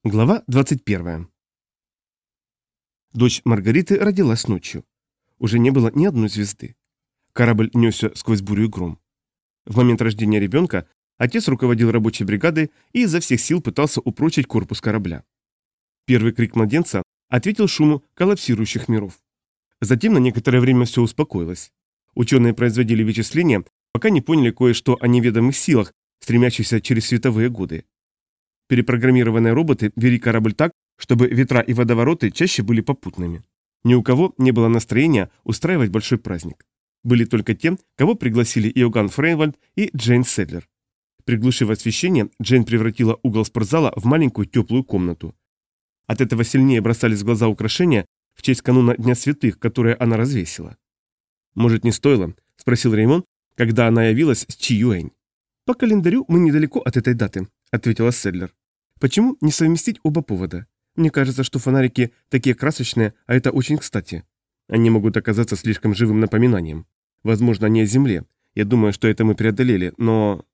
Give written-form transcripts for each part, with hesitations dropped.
Глава 21. Дочь Маргариты родилась ночью. Уже не было ни одной звезды. Корабль несся сквозь бурю и гром. В момент рождения ребенка отец руководил рабочей бригадой и изо всех сил пытался упрочить корпус корабля. Первый крик младенца ответил шуму коллапсирующих миров. Затем на некоторое время все успокоилось. Ученые производили вычисления, пока не поняли кое-что о неведомых силах, стремящихся через световые годы. Перепрограммированные роботы вели корабль так, чтобы ветра и водовороты чаще были попутными. Ни у кого не было настроения устраивать большой праздник. Были только те, кого пригласили Иоганн Фрейнвальд и Джейн Седлер. Приглушив освещение, Джейн превратила угол спортзала в маленькую теплую комнату. От этого сильнее бросались в глаза украшения в честь кануна Дня Святых, которые она развесила. «Может, не стоило?» – спросил Реймон, когда она явилась с Чи Юэнь. «По календарю мы недалеко от этой даты», – ответила Седлер. «Почему не совместить оба повода? Мне кажется, что фонарики такие красочные, а это очень кстати. Они могут оказаться слишком живым напоминанием. Возможно, они о Земле. Я думаю, что это мы преодолели, но...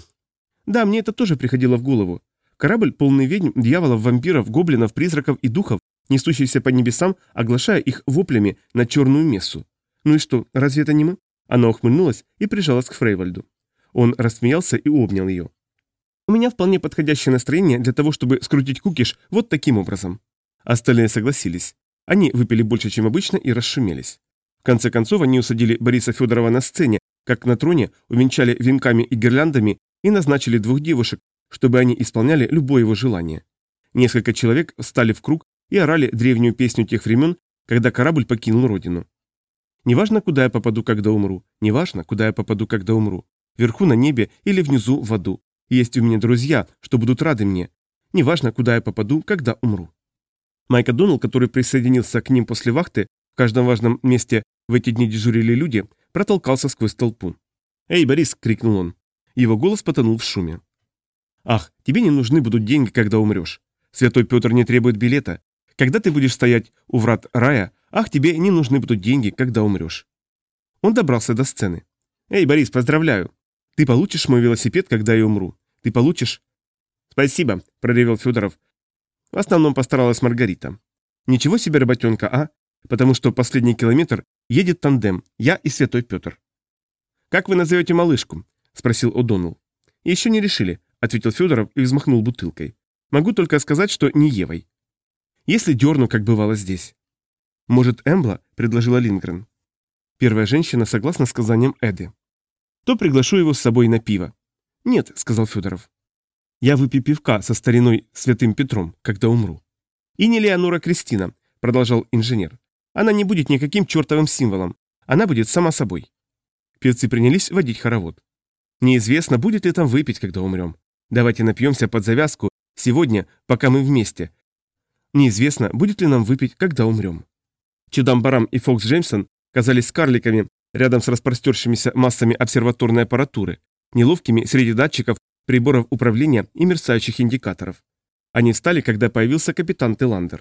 Да, мне это тоже приходило в голову. Корабль, полный ведьм, дьяволов, вампиров, гоблинов, призраков и духов, несущийся по небесам, оглашая их воплями на черную мессу. Ну и что, разве это не мы?» Она ухмыльнулась и прижалась к Фрейвальду. Он рассмеялся и обнял ее. «У меня вполне подходящее настроение для того, чтобы скрутить кукиш вот таким образом». Остальные согласились. Они выпили больше, чем обычно, и расшумелись. В конце концов, они усадили Бориса Федорова на сцене, как на троне, увенчали венками и гирляндами и назначили двух девушек, чтобы они исполняли любое его желание. Несколько человек встали в круг и орали древнюю песню тех времен, когда корабль покинул родину. «Неважно, куда я попаду, когда умру. Неважно, куда я попаду, когда умру. Вверху на небе или внизу в аду. Есть у меня друзья, что будут рады мне. Неважно, куда я попаду, когда умру». Майк О'Доннелл, который присоединился к ним после вахты, в каждом важном месте в эти дни дежурили люди, протолкался сквозь толпу. «Эй, Борис!» — крикнул он. Его голос потонул в шуме. «Ах, тебе не нужны будут деньги, когда умрешь. Святой Петр не требует билета. Когда ты будешь стоять у врат рая, ах, тебе не нужны будут деньги, когда умрешь». Он добрался до сцены. «Эй, Борис, поздравляю! Ты получишь мой велосипед, когда я умру. Ты получишь...» «Спасибо», — проревел Федоров. В основном постаралась Маргарита. «Ничего себе работенка, а? Потому что последний километр едет тандем, я и Святой Петр». «Как вы назовете малышку?» — спросил О'Доннелл. «Еще не решили», — ответил Федоров и взмахнул бутылкой. «Могу только сказать, что не Евой. Если дерну, как бывало здесь». «Может, Эмбла?» — предложила Линдгрен. Первая женщина согласна с сказанием Эды. «То приглашу его с собой на пиво». «Нет», — сказал Федоров. «Я выпью пивка со стариной Святым Петром, когда умру». «И не Леонора Кристина», — продолжал инженер. «Она не будет никаким чертовым символом. Она будет сама собой». Певцы принялись водить хоровод. «Неизвестно, будет ли там выпить, когда умрем. Давайте напьемся под завязку сегодня, пока мы вместе. Неизвестно, будет ли нам выпить, когда умрем». Чудам Барам и Фокс Джеймсон казались карликами рядом с распростершимися массами обсерваторной аппаратуры, неловкими среди датчиков, приборов управления и мерцающих индикаторов. Они встали, когда появился капитан Теландер.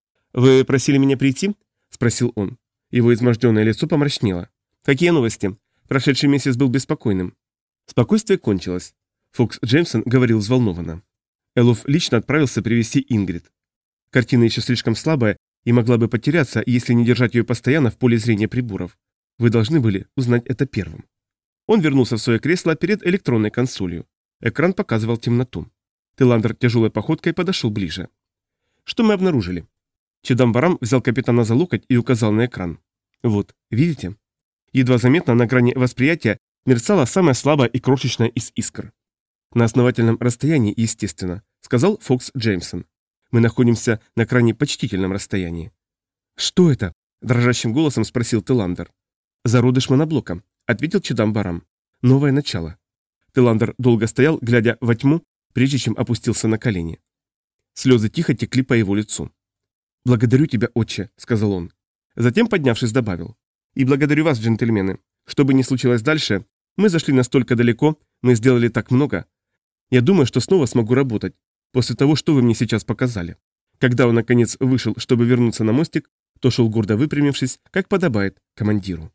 «Вы просили меня прийти?» – спросил он. Его изможденное лицо помрачнело. «Какие новости? Прошедший месяц был беспокойным». Спокойствие кончилось. Фокс Джеймсон говорил взволнованно. Элоф лично отправился привести Ингрид. Картина еще слишком слабая и могла бы потеряться, если не держать ее постоянно в поле зрения приборов. Вы должны были узнать это первым. Он вернулся в свое кресло перед электронной консолью. Экран показывал темноту. Теландер тяжелой походкой подошел ближе. «Что мы обнаружили?» Чедам Барам взял капитана за локоть и указал на экран. «Вот, видите?» Едва заметно на грани восприятия мерцала самая слабая и крошечная из искр. «На основательном расстоянии, естественно», — сказал Фокс Джеймсон. «Мы находимся на крайне почтительном расстоянии». «Что это?» — дрожащим голосом спросил Теландер. «Зародыш моноблока», — ответил Чедам Барам. «Новое начало». Теландер долго стоял, глядя во тьму, прежде чем опустился на колени. Слезы тихо текли по его лицу. «Благодарю тебя, отче», — сказал он. Затем, поднявшись, добавил. «И благодарю вас, джентльмены. Что бы ни случилось дальше, мы зашли настолько далеко, мы сделали так много. Я думаю, что снова смогу работать, после того, что вы мне сейчас показали». Когда он, наконец, вышел, чтобы вернуться на мостик, то шел гордо выпрямившись, как подобает командиру.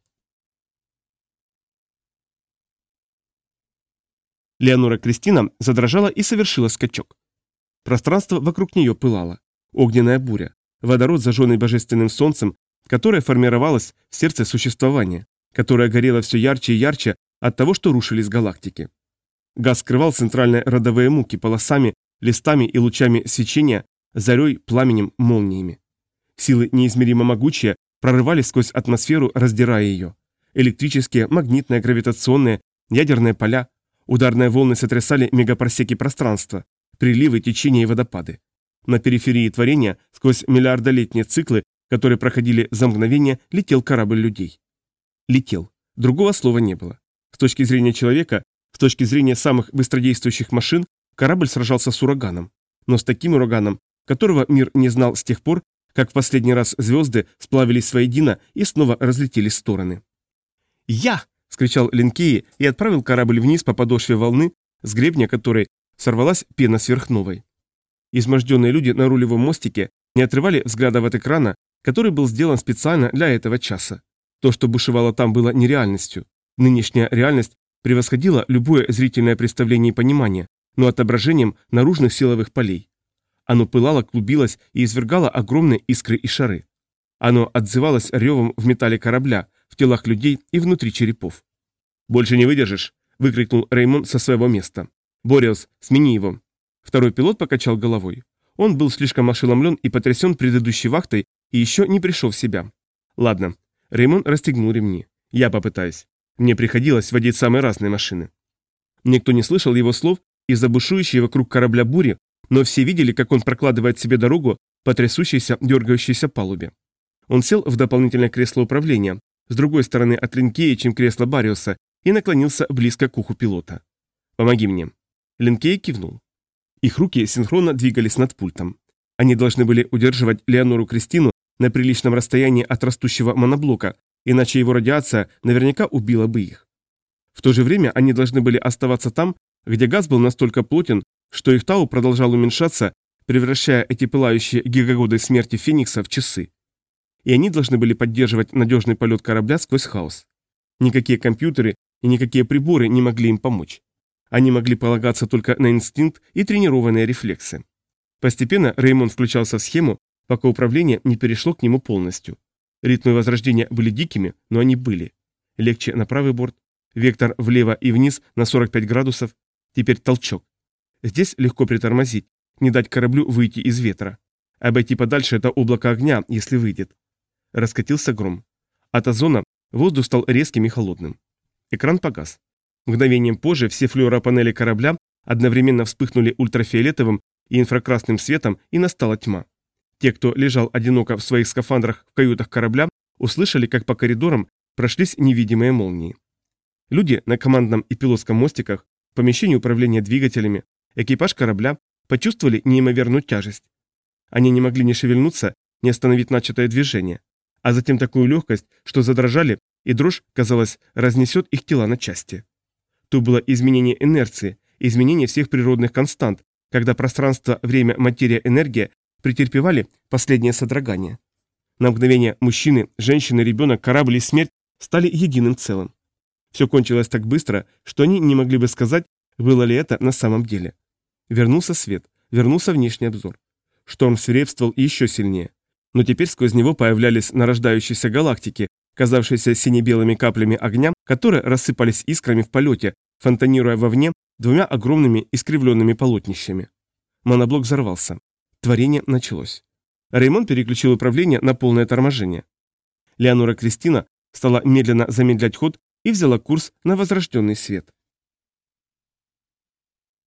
Леонора Кристина задрожала и совершила скачок. Пространство вокруг нее пылало. Огненная буря. Водород, зажженный божественным солнцем, которое формировалось в сердце существования, которое горело все ярче и ярче от того, что рушились галактики. Газ скрывал центральные родовые муки полосами, листами и лучами свечения, зарей, пламенем, молниями. Силы неизмеримо могучие прорывались сквозь атмосферу, раздирая ее. Электрические, магнитные, гравитационные, ядерные поля, ударные волны сотрясали мегапарсеки пространства, приливы, течения и водопады. На периферии творения, сквозь миллиардолетние циклы, которые проходили за мгновение, летел корабль людей. Летел. Другого слова не было. С точки зрения человека, с точки зрения самых быстродействующих машин, корабль сражался с ураганом. Но с таким ураганом, которого мир не знал с тех пор, как в последний раз звезды сплавились воедино и снова разлетелись в стороны. «Я!» — скричал Линкеи и отправил корабль вниз по подошве волны, с гребня которой сорвалась пена сверхновой. Изможденные люди на рулевом мостике не отрывали взгляда от экрана, который был сделан специально для этого часа. То, что бушевало там, было нереальностью. Нынешняя реальность превосходила любое зрительное представление и понимание, но отображением наружных силовых полей. Оно пылало, клубилось и извергало огромные искры и шары. Оно отзывалось ревом в металле корабля, в телах людей и внутри черепов. «Больше не выдержишь!» – выкрикнул Реймон со своего места. «Бориус, смени его!» Второй пилот покачал головой. Он был слишком ошеломлен и потрясен предыдущей вахтой и еще не пришел в себя. «Ладно». Реймон расстегнул ремни. «Я попытаюсь. Мне приходилось водить самые разные машины». Никто не слышал его слов из-за бушующей вокруг корабля бури, но все видели, как он прокладывает себе дорогу по трясущейся, дергающейся палубе. Он сел в дополнительное кресло управления, с другой стороны от Линкея, чем кресло Бариуса, и наклонился близко к уху пилота. «Помоги мне». Линкей кивнул. Их руки синхронно двигались над пультом. Они должны были удерживать Леонору Кристину на приличном расстоянии от растущего моноблока, иначе его радиация наверняка убила бы их. В то же время они должны были оставаться там, где газ был настолько плотен, что их тау продолжал уменьшаться, превращая эти пылающие гигагоды смерти Феникса в часы. И они должны были поддерживать надежный полет корабля сквозь хаос. Никакие компьютеры и никакие приборы не могли им помочь. Они могли полагаться только на инстинкт и тренированные рефлексы. Постепенно Реймон включался в схему, пока управление не перешло к нему полностью. Ритмы возрождения были дикими, но они были. Легче на правый борт, вектор влево и вниз на 45 градусов, теперь толчок. Здесь легко притормозить, не дать кораблю выйти из ветра. Обойти подальше это облако огня, если выйдет. Раскатился гром. От озона воздух стал резким и холодным. Экран погас. Мгновением позже все флюоропанели корабля одновременно вспыхнули ультрафиолетовым и инфракрасным светом, и настала тьма. Те, кто лежал одиноко в своих скафандрах в каютах корабля, услышали, как по коридорам прошлись невидимые молнии. Люди на командном и пилотском мостиках, в помещении управления двигателями, экипаж корабля почувствовали неимоверную тяжесть. Они не могли ни шевельнуться, ни остановить начатое движение, а затем такую легкость, что задрожали, и дрожь, казалось, разнесет их тела на части. То было изменение инерции, изменение всех природных констант, когда пространство, время, материя, энергия претерпевали последнее содрогание. На мгновение мужчины, женщины, ребенок, корабль и смерть стали единым целым. Все кончилось так быстро, что они не могли бы сказать, было ли это на самом деле. Вернулся свет, вернулся внешний обзор. Шторм свирепствовал еще сильнее. Но теперь сквозь него появлялись нарождающиеся галактики, казавшиеся сине-белыми каплями огня, которые рассыпались искрами в полете, фонтанируя вовне двумя огромными искривленными полотнищами. Моноблок взорвался. Творение началось. Реймон переключил управление на полное торможение. Леонора Кристина стала медленно замедлять ход и взяла курс на возрожденный свет.